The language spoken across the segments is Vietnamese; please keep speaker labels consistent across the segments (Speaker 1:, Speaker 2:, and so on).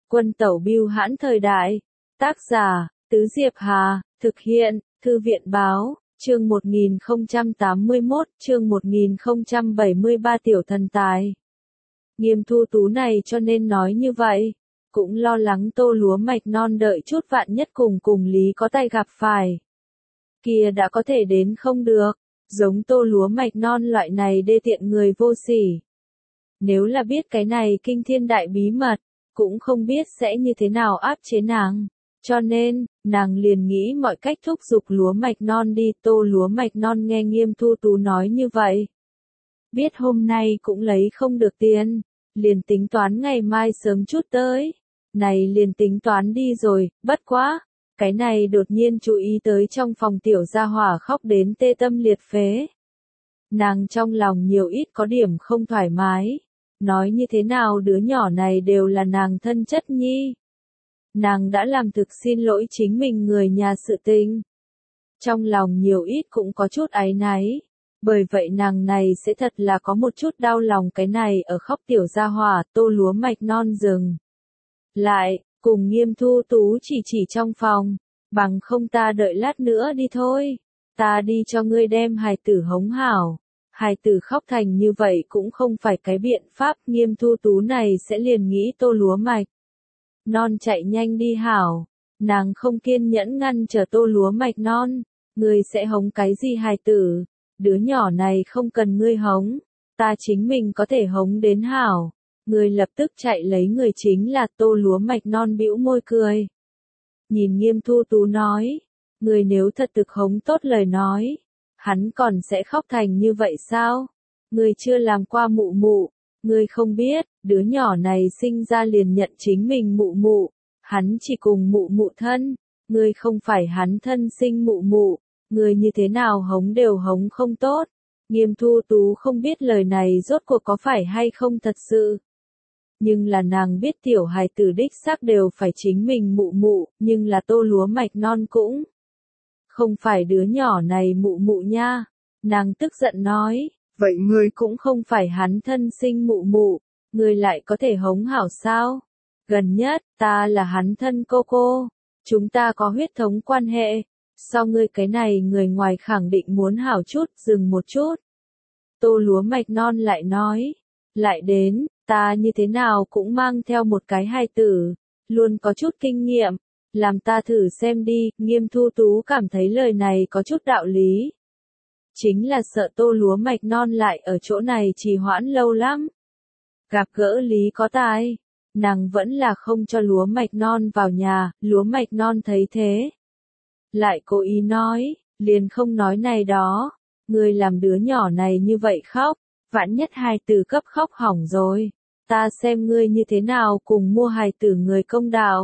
Speaker 1: Quân tẩu bưu hãn thời đại. Tác giả, Tứ Diệp Hà, thực hiện, Thư viện báo, chương 1081, chương 1073 tiểu thần tài. Nghiêm Thu Tú này cho nên nói như vậy, cũng lo lắng Tô Lúa Mạch Non đợi chút vạn nhất cùng Lý có tay gặp phải. Kia đã có thể đến không được, giống Tô Lúa Mạch Non loại này đê tiện người vô sỉ. Nếu là biết cái này kinh thiên đại bí mật, cũng không biết sẽ như thế nào áp chế nàng. Cho nên, nàng liền nghĩ mọi cách thúc giục Lúa Mạch Non đi. Tô Lúa Mạch Non nghe Nghiêm Thu Tú nói như vậy. Biết hôm nay cũng lấy không được tiền, liền tính toán ngày mai sớm chút tới. Này liền tính toán đi rồi, bất quá. Cái này đột nhiên chú ý tới trong phòng tiểu gia hỏa khóc đến tê tâm liệt phế. Nàng trong lòng nhiều ít có điểm không thoải mái. Nói như thế nào đứa nhỏ này đều là nàng thân chất nhi. Nàng đã làm thực xin lỗi chính mình người nhà sự tình. Trong lòng nhiều ít cũng có chút áy náy. Bởi vậy nàng này sẽ thật là có một chút đau lòng cái này ở khóc tiểu gia hỏa. Tô Lúa Mạch Non dừng lại, cùng Nghiêm Thu Tú chỉ trong phòng. Bằng không ta đợi lát nữa đi thôi. Ta đi cho ngươi đem hài tử hống hảo. Hài tử khóc thành như vậy cũng không phải cái biện pháp. Nghiêm Thu Tú này sẽ liền nghĩ Tô Lúa Mạch Non chạy nhanh đi hảo. Nàng không kiên nhẫn ngăn chờ Tô Lúa Mạch Non. Ngươi sẽ hống cái gì hài tử? Đứa nhỏ này không cần ngươi hống. Ta chính mình có thể hống đến hảo. Ngươi lập tức chạy lấy người chính là Tô Lúa Mạch Non bĩu môi cười. Nhìn Nghiêm Thu Tú nói. Ngươi nếu thật thực hống tốt lời nói. Hắn còn sẽ khóc thành như vậy sao? Ngươi chưa làm qua mụ mụ. Ngươi không biết, đứa nhỏ này sinh ra liền nhận chính mình mụ mụ. Hắn chỉ cùng mụ mụ thân. Ngươi không phải hắn thân sinh mụ mụ. Ngươi như thế nào hống đều hống không tốt. Nghiêm Thu Tú không biết lời này rốt cuộc có phải hay không thật sự. Nhưng là nàng biết tiểu hài tử đích xác đều phải chính mình mụ mụ, nhưng là Tô Lúa Mạch Non cũng không phải đứa nhỏ này mụ mụ nha. Nàng tức giận nói, vậy ngươi cũng không phải hắn thân sinh mụ mụ, ngươi lại có thể hống hảo sao? Gần nhất, ta là hắn thân cô. Chúng ta có huyết thống quan hệ. Sao ngươi cái này người ngoài khẳng định muốn hảo chút, dừng một chút. Tô Lúa Mạch Non lại nói, lại đến, ta như thế nào cũng mang theo một cái hài tử, luôn có chút kinh nghiệm. Làm ta thử xem đi. Nghiêm Thu Tú cảm thấy lời này có chút đạo lý. Chính là sợ Tô Lúa Mạch Non lại ở chỗ này trì hoãn lâu lắm. Gặp gỡ Lý có tài, nàng vẫn là không cho Lúa Mạch Non vào nhà. Lúa Mạch Non thấy thế, lại cố ý nói, liền không nói này đó. Ngươi làm đứa nhỏ này như vậy khóc, vạn nhất hài tử cấp khóc hỏng rồi. Ta xem ngươi như thế nào cùng mua hài tử người công đạo.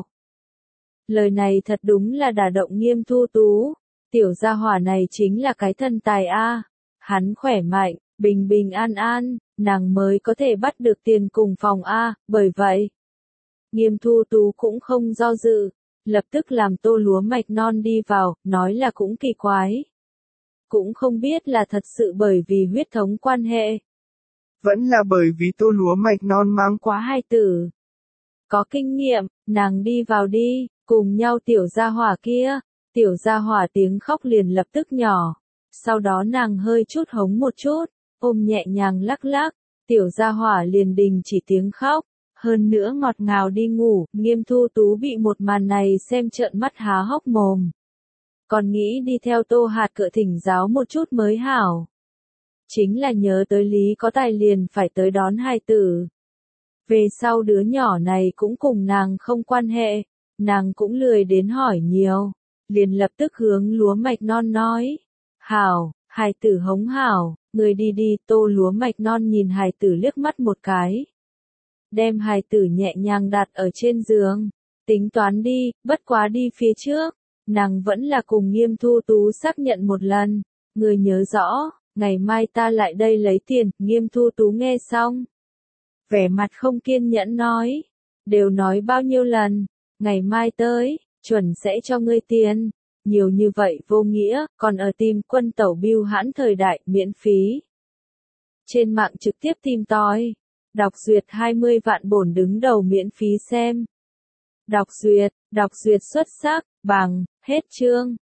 Speaker 1: Lời này thật đúng là đả động Nghiêm Thu Tú. Tiểu gia hỏa này chính là cái thần tài a. Hắn khỏe mạnh, bình bình an, nàng mới có thể bắt được tiền cùng phòng a. Bởi vậy, Nghiêm Thu Tú cũng không do dự, lập tức làm Tô Lúa Mạch Non đi vào, nói là cũng kỳ quái. Cũng không biết là thật sự bởi vì huyết thống quan hệ. Vẫn là bởi vì Tô Lúa Mạch Non mang quá hài tử. Có kinh nghiệm, nàng đi vào đi. Cùng nhau tiểu gia hỏa kia. Tiểu gia hỏa tiếng khóc liền lập tức nhỏ. Sau đó nàng hơi chút hống một chút, ôm nhẹ nhàng lắc lắc. Tiểu gia hỏa liền đình chỉ tiếng khóc. Hơn nữa ngọt ngào đi ngủ. Nghiêm Thu Tú bị một màn này xem trợn mắt há hốc mồm. Còn nghĩ đi theo Tô Hạt Cựa thỉnh giáo một chút mới hảo. Chính là nhớ tới Lý có tài liền phải tới đón hài tử. Về sau đứa nhỏ này cũng cùng nàng không quan hệ. Nàng cũng lười đến hỏi nhiều, liền lập tức hướng Lúa Mạch Non nói. Hảo, hài tử hống hảo, người đi. Tô Lúa Mạch Non nhìn hài tử liếc mắt một cái. Đem hài tử nhẹ nhàng đặt ở trên giường. Tính toán đi, bất quá đi phía trước. Nàng vẫn là cùng Nghiêm Thu Tú xác nhận một lần. Người nhớ rõ, ngày mai ta lại đây lấy tiền. Nghiêm Thu Tú nghe xong, vẻ mặt không kiên nhẫn nói. Đều nói bao nhiêu lần. Ngày mai tới, chuẩn sẽ cho ngươi tiền. Nhiều như vậy vô nghĩa, còn ở tìm quân tẩu bưu hãn thời đại miễn phí. Trên mạng trực tiếp tìm tòi. Đọc duyệt 20 vạn bổn đứng đầu miễn phí xem. Đọc duyệt xuất sắc, bằng, hết chương.